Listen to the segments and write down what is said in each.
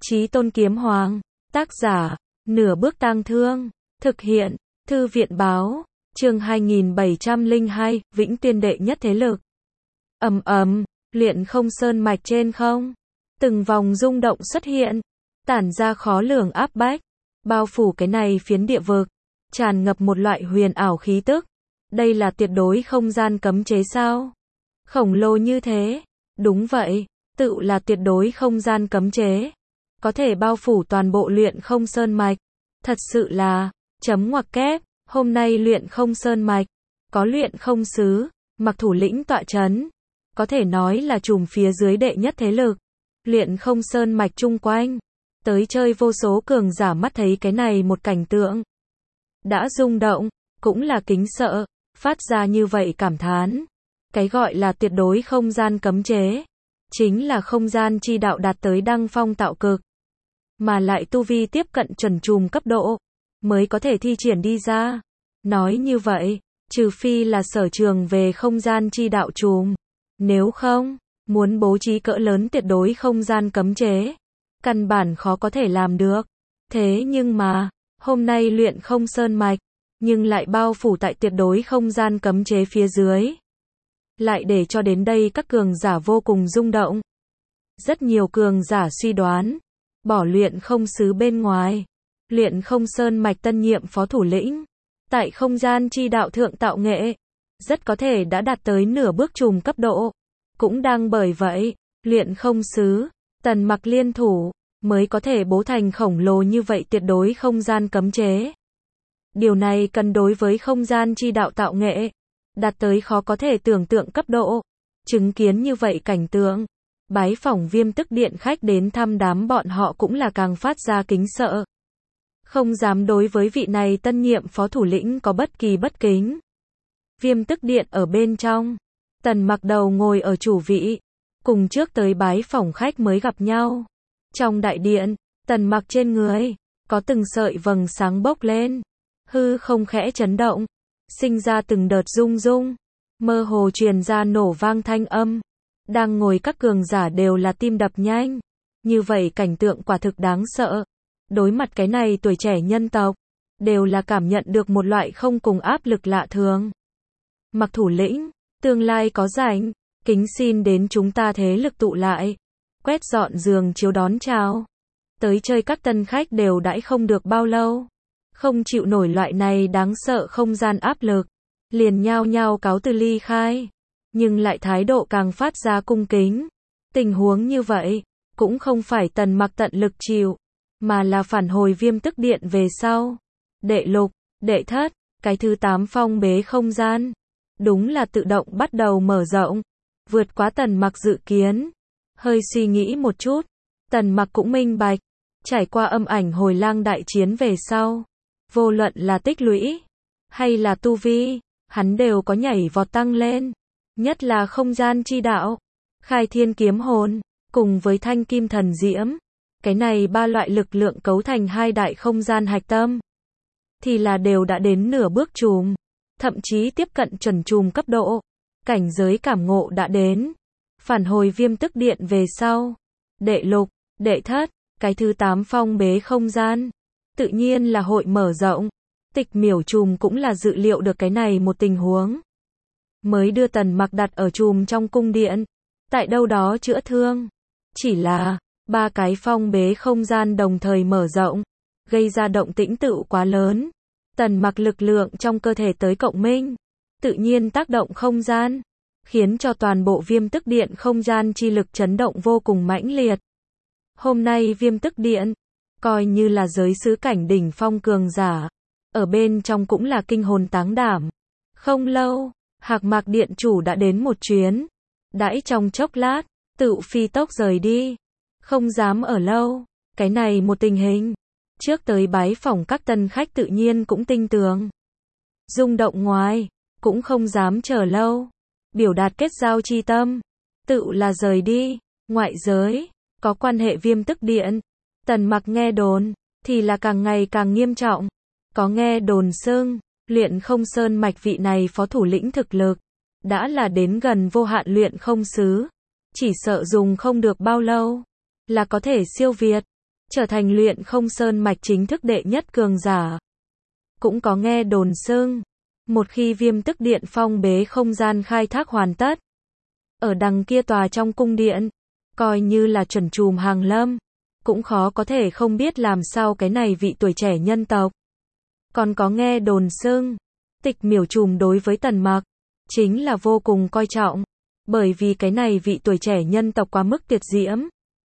Chí Tôn Kiếm Hoàng, tác giả, Nửa Bước Tang Thương, thực hiện, Thư viện báo, chương 2702, Vĩnh Tuyên đệ nhất thế lực. Luyện không sơn mạch trên không, từng vòng rung động xuất hiện, tản ra khó lường áp bách, bao phủ cái này phiến địa vực, tràn ngập một loại huyền ảo khí tức. Đây là tuyệt đối không gian cấm chế sao? Khổng lồ như thế, đúng vậy, tự là tuyệt đối không gian cấm chế, có thể bao phủ toàn bộ luyện không sơn mạch. Thật sự là, chấm ngoặc kép, hôm nay luyện không sơn mạch, có luyện không sứ, mặc thủ lĩnh tọa chấn, có thể nói là trùm phía dưới đệ nhất thế lực. Luyện không sơn mạch chung quanh, tới chơi vô số cường giả mắt thấy cái này một cảnh tượng, đã rung động, cũng là kính sợ, phát ra như vậy cảm thán. Cái gọi là tuyệt đối không gian cấm chế, chính là không gian chi đạo đạt tới đăng phong tạo cực, mà lại tu vi tiếp cận chuẩn trùm cấp độ, mới có thể thi triển đi ra. Nói như vậy, trừ phi là sở trường về không gian chi đạo trùm, nếu không, muốn bố trí cỡ lớn tuyệt đối không gian cấm chế, căn bản khó có thể làm được. Thế nhưng mà, hôm nay luyện không sơn mạch, nhưng lại bao phủ tại tuyệt đối không gian cấm chế phía dưới, lại để cho đến đây các cường giả vô cùng rung động. Rất nhiều cường giả suy đoán, bỏ luyện không sứ bên ngoài, luyện không sơn mạch tân nhiệm phó thủ lĩnh, tại không gian chi đạo thượng tạo nghệ, rất có thể đã đạt tới nửa bước trùm cấp độ. Cũng đang bởi vậy, luyện không sứ, Tần Mặc liên thủ, mới có thể bố thành khổng lồ như vậy tuyệt đối không gian cấm chế. Điều này cần đối với không gian chi đạo tạo nghệ, đạt tới khó có thể tưởng tượng cấp độ. Chứng kiến như vậy cảnh tượng, bái phỏng Viêm Tức Điện khách đến thăm đám bọn họ cũng là càng phát ra kính sợ. Không dám đối với vị này tân nhiệm phó thủ lĩnh có bất kỳ bất kính. Viêm Tức Điện ở bên trong, Tần Mặc đầu ngồi ở chủ vị, cùng trước tới bái phỏng khách mới gặp nhau. Trong đại điện, Tần Mặc trên người, có từng sợi vầng sáng bốc lên, hư không khẽ chấn động, sinh ra từng đợt rung rung, mơ hồ truyền ra nổ vang thanh âm. Đang ngồi các cường giả đều là tim đập nhanh, như vậy cảnh tượng quả thực đáng sợ. Đối mặt cái này tuổi trẻ nhân tộc, đều là cảm nhận được một loại không cùng áp lực lạ thường. Mặc thủ lĩnh, tương lai có rảnh, kính xin đến chúng ta thế lực tụ lại, quét dọn giường chiếu đón chào. Tới chơi các tân khách đều đãi không được bao lâu, không chịu nổi loại này đáng sợ không gian áp lực, liền nhao nhao cáo từ ly khai, nhưng lại thái độ càng phát ra cung kính. Tình huống như vậy, cũng không phải Tần Mặc tận lực chịu, mà là phản hồi Viêm Tức Điện về sau. Đệ lục, đệ thất, cái thứ 8 phong bế không gian, đúng là tự động bắt đầu mở rộng, vượt quá Tần Mặc dự kiến. Hơi suy nghĩ một chút, Tần Mặc cũng minh bạch, trải qua âm ảnh hồi lang đại chiến về sau, vô luận là tích lũy, hay là tu vi, hắn đều có nhảy vọt tăng lên. Nhất là không gian chi đạo, khai thiên kiếm hồn, cùng với thanh kim thần diễm, cái này ba loại lực lượng cấu thành hai đại không gian hạch tâm, thì là đều đã đến nửa bước trùm, thậm chí tiếp cận chuẩn trùm cấp độ. Cảnh giới cảm ngộ đã đến. Phản hồi Viêm Tức Điện về sau, đệ lục, đệ thất, cái thứ 8 phong bế không gian, tự nhiên là hội mở rộng. Tịch Miểu trùm cũng là dự liệu được cái này một tình huống, mới đưa Tần Mặc đặt ở trùm trong cung điện, tại đâu đó chữa thương. Chỉ là, ba cái phong bế không gian đồng thời mở rộng, gây ra động tĩnh tựu quá lớn. Tần Mặc lực lượng trong cơ thể tới cộng minh, tự nhiên tác động không gian, khiến cho toàn bộ Viêm Tức Điện không gian chi lực chấn động vô cùng mãnh liệt. Hôm nay Viêm Tức Điện, coi như là giới sứ cảnh đỉnh phong cường giả, ở bên trong cũng là kinh hồn táng đảm. Không lâu, Hạc Mạc Điện chủ đã đến một chuyến, đãi trong chốc lát, tự phi tốc rời đi, không dám ở lâu. Cái này một tình hình, trước tới bái phỏng các tân khách tự nhiên cũng tinh tường, rung động ngoài, cũng không dám chờ lâu, biểu đạt kết giao chi tâm, tự là rời đi. Ngoại giới, có quan hệ Viêm Tức Điện, Tần Mặc nghe đồn, thì là càng ngày càng nghiêm trọng. Có nghe đồn xưng, luyện không sơn mạch vị này phó thủ lĩnh thực lực, đã là đến gần vô hạn luyện không sứ, chỉ sợ dùng không được bao lâu, là có thể siêu việt. trở thành Luyện Không Sơn Mạch chính thức đệ nhất cường giả. Cũng có nghe đồn xưng, một khi Viêm Tức Điện phong bế không gian khai thác hoàn tất, ở đằng kia tòa trong cung điện, coi như là chuẩn trùm hàng lâm, cũng khó có thể không biết làm sao cái này vị tuổi trẻ nhân tộc. Còn có nghe đồn xưng, Tịch Miểu Trùm đối với Tần Mặc chính là vô cùng coi trọng, bởi vì cái này vị tuổi trẻ nhân tộc quá mức tuyệt diễm,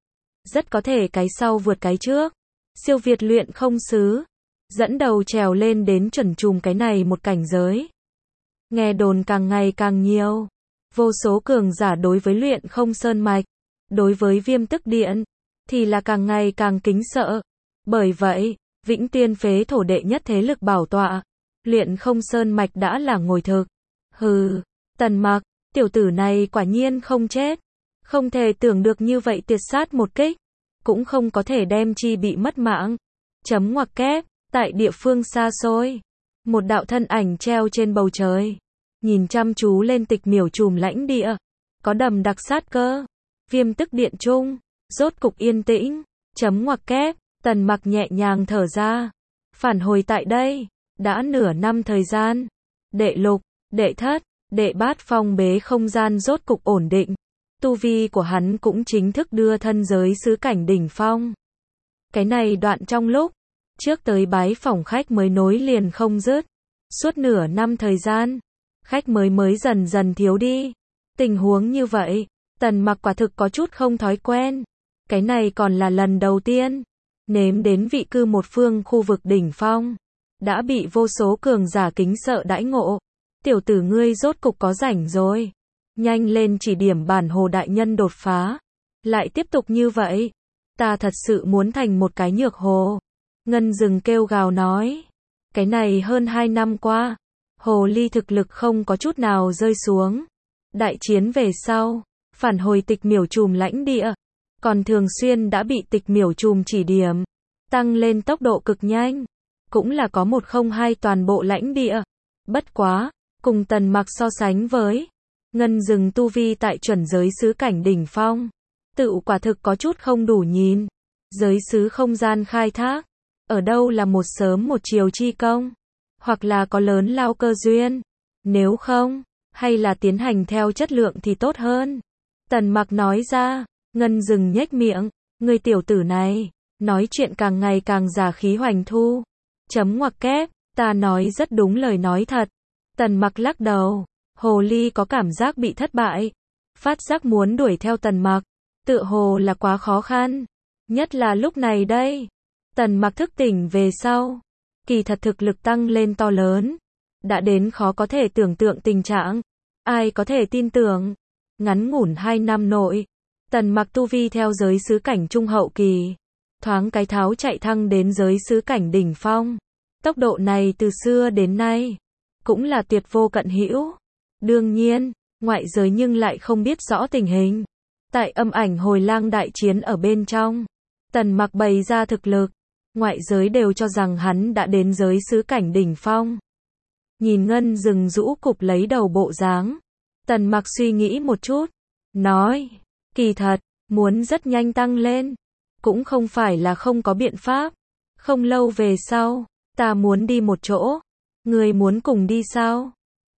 rất có thể cái sau vượt cái trước, siêu việt Luyện Không sứ, dẫn đầu trèo lên đến chuẩn trùm cái này một cảnh giới. Nghe đồn càng ngày càng nhiều, vô số cường giả đối với Luyện Không Sơn Mạch, đối với Viêm Tức Điện thì là càng ngày càng kính sợ. Bởi vậy, Vĩnh Tuyên phế thổ đệ nhất thế lực bảo tọa, Luyện Không Sơn Mạch đã là ngồi thực. Hừ, Tần Mặc, tiểu tử này quả nhiên không chết. Không thể tưởng được như vậy tiệt sát một kích, cũng không có thể đem chi bị mất mạng. Chấm ngoặc kép, tại địa phương xa xôi, một đạo thân ảnh treo trên bầu trời, nhìn chăm chú lên Tịch Miểu Trùm lãnh địa, có đầm đặc sát cơ. Viêm Tức Điện trung, rốt cục yên tĩnh, chấm ngoặc kép, Tần Mặc nhẹ nhàng thở ra. Phản hồi tại đây, đã nửa năm thời gian. Đệ lục, đệ thất, đệ bát phong bế không gian rốt cục ổn định. Tu vi của hắn cũng chính thức đưa thân giới xứ cảnh đỉnh phong. Cái này đoạn trong lúc trước tới bái phỏng khách mới nối liền không dứt. Suốt nửa năm thời gian, khách mới dần dần thiếu đi. Tình huống như vậy, Tần Mặc quả thực có chút không thói quen. Cái này còn là lần đầu tiên nếm đến vị cư một phương khu vực đỉnh phong, đã bị vô số cường giả kính sợ đãi ngộ. Tiểu tử ngươi rốt cục có rảnh rồi, nhanh lên chỉ điểm bản Hồ đại nhân đột phá. Lại tiếp tục như vậy, ta thật sự muốn thành một cái nhược hồ. Ngân Dừng kêu gào nói, cái này hơn 2 năm qua, hồ ly thực lực không có chút nào rơi xuống. Đại chiến về sau, phản hồi Tịch Miểu Trùm lãnh địa, còn thường xuyên đã bị Tịch Miểu Trùm chỉ điểm, tăng lên tốc độ cực nhanh, cũng là có 102 toàn bộ lãnh địa. Bất quá, cùng Tần Mặc so sánh với, Ngân Dừng tu vi tại chuẩn giới xứ cảnh đỉnh phong, tự quả thực có chút không đủ nhìn. Giới xứ không gian khai thác, ở đâu là một sớm một chiều chi công, hoặc là có lớn lao cơ duyên, nếu không, hay là tiến hành theo chất lượng thì tốt hơn. Tần Mặc nói ra. Ngân Dừng nhếch miệng, người tiểu tử này, nói chuyện càng ngày càng giả khí hoành thu. Chấm ngoặc kép, ta nói rất đúng lời nói thật. Tần Mặc lắc đầu, hồ ly có cảm giác bị thất bại, phát giác muốn đuổi theo Tần Mặc, tựa hồ là quá khó khăn, nhất là lúc này đây. Tần Mặc thức tỉnh về sau, kỳ thật thực lực tăng lên to lớn, đã đến khó có thể tưởng tượng tình trạng, ai có thể tin tưởng. Ngắn ngủn 2 năm nội, Tần Mặc tu vi theo giới xứ cảnh trung hậu kỳ, thoáng cái tháo chạy thăng đến giới xứ cảnh đỉnh phong. Tốc độ này từ xưa đến nay, cũng là tuyệt vô cận hữu. Đương nhiên, ngoại giới nhưng lại không biết rõ tình hình. Tại Âm Ảnh Hồi Lang đại chiến ở bên trong, Tần Mặc bày ra thực lực, ngoại giới đều cho rằng hắn đã đến giới xứ cảnh đỉnh phong. Nhìn Ngân Dừng rũ cụp lấy đầu bộ dáng, Tần Mặc suy nghĩ một chút, nói, kỳ thật, muốn rất nhanh tăng lên, cũng không phải là không có biện pháp. Không lâu về sau, ta muốn đi một chỗ, ngươi muốn cùng đi sao?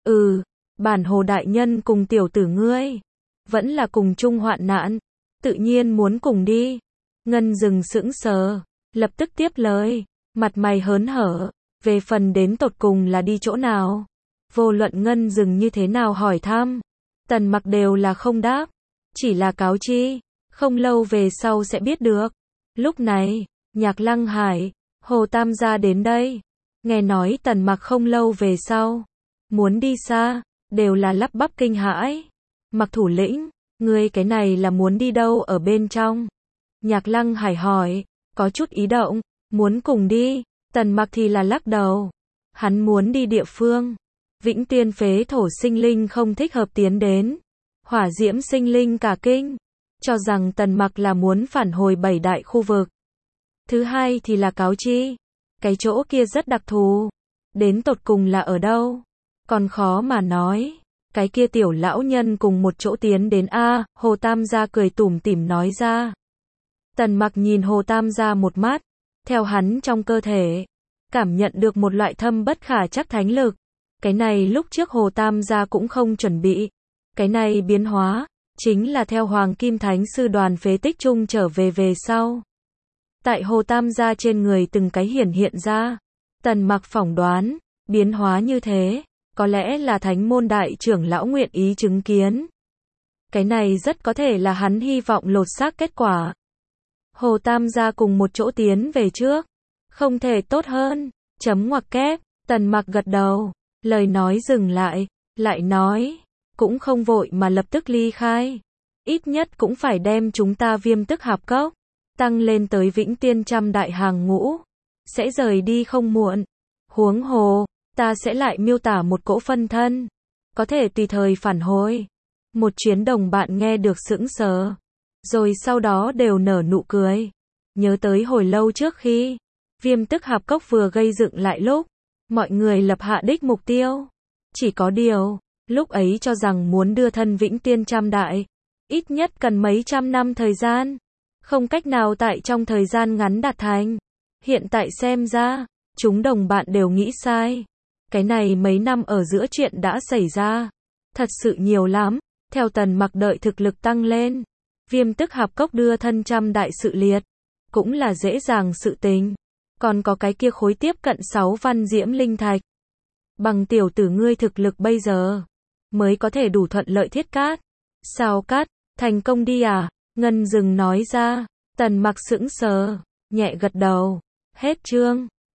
Bản Hồ đại nhân cùng tiểu tử ngươi, vẫn là cùng chung hoạn nạn, tự nhiên muốn cùng đi. Ngân Dừng sững sờ, lập tức tiếp lời, mặt mày hớn hở, về phần đến tột cùng là đi chỗ nào. Vô luận Ngân Dừng như thế nào hỏi thăm, Tần Mặc đều là không đáp, chỉ là cáo chi, không lâu về sau sẽ biết được. Lúc này, Nhạc Lăng Hải, Hồ Tam gia đến đây, nghe nói Tần Mặc không lâu về sau muốn đi xa, đều là lắp bắp kinh hãi. Mặc thủ lĩnh, ngươi cái này là muốn đi đâu ở bên trong? Nhạc Lăng Hải hỏi, có chút ý động, muốn cùng đi. Tần Mặc thì là lắc đầu, hắn muốn đi địa phương Vĩnh Tuyên phế thổ sinh linh không thích hợp tiến đến. Hỏa Diễm sinh linh cả kinh, cho rằng Tần Mặc là muốn phản hồi 7 đại khu vực. Thứ hai thì là cáo chi, cái chỗ kia rất đặc thù, đến tột cùng là ở đâu, còn khó mà nói. Cái kia tiểu lão nhân cùng một chỗ tiến đến a. Hồ Tam gia cười tủm tỉm nói ra. Tần Mặc nhìn Hồ Tam gia một mắt, theo hắn trong cơ thể, cảm nhận được một loại thâm bất khả trắc thánh lực. Cái này lúc trước Hồ Tam gia cũng không chuẩn bị. Cái này biến hóa, chính là theo Hoàng Kim Thánh Sư đoàn phế tích chung trở về sau. Tại Hồ Tam gia trên người từng cái hiển hiện ra. Tần Mặc phỏng đoán, biến hóa như thế, có lẽ là thánh môn đại trưởng lão nguyện ý chứng kiến. Cái này rất có thể là hắn hy vọng lột xác kết quả. Hồ Tam gia cùng một chỗ tiến về trước. Không thể tốt hơn. Chấm ngoặc kép. Tần Mặc gật đầu. Lời nói dừng lại. Lại nói. Cũng không vội mà lập tức ly khai. Ít nhất cũng phải đem chúng ta Viêm Tức Hạp Cốc tăng lên tới Vĩnh Tiên trăm đại hàng ngũ. Sẽ rời đi không muộn. Huống hồ, ta sẽ lại miêu tả một cỗ phân thân. Có thể tùy thời phản hồi. Một chuyến đồng bạn nghe được sững sờ. Rồi sau đó đều nở nụ cười. Nhớ tới hồi lâu trước khi Viêm Tức Hạp Cốc vừa gây dựng lại lúc mọi người lập hạ đích mục tiêu. Chỉ có điều, lúc ấy cho rằng muốn đưa thân Vĩnh Tiên trăm đại, ít nhất cần mấy trăm năm thời gian. Không cách nào tại trong thời gian ngắn đạt thành. Hiện tại xem ra, chúng đồng bạn đều nghĩ sai. Cái này mấy năm ở giữa chuyện đã xảy ra. Thật sự nhiều lắm. Theo Tần Mặc đợi thực lực tăng lên. Viêm Tức Hạp Cốc đưa thân trăm đại sự liệt. Cũng là dễ dàng sự tình. Còn có cái kia khối tiếp cận 6 văn diễm linh thạch. Bằng tiểu tử ngươi thực lực bây giờ, mới có thể đủ thuận lợi thiết cát. Sao cát, thành công đi à? Ngân Dừng nói ra. Tần Mặc sững sờ, nhẹ gật đầu. Hết chương.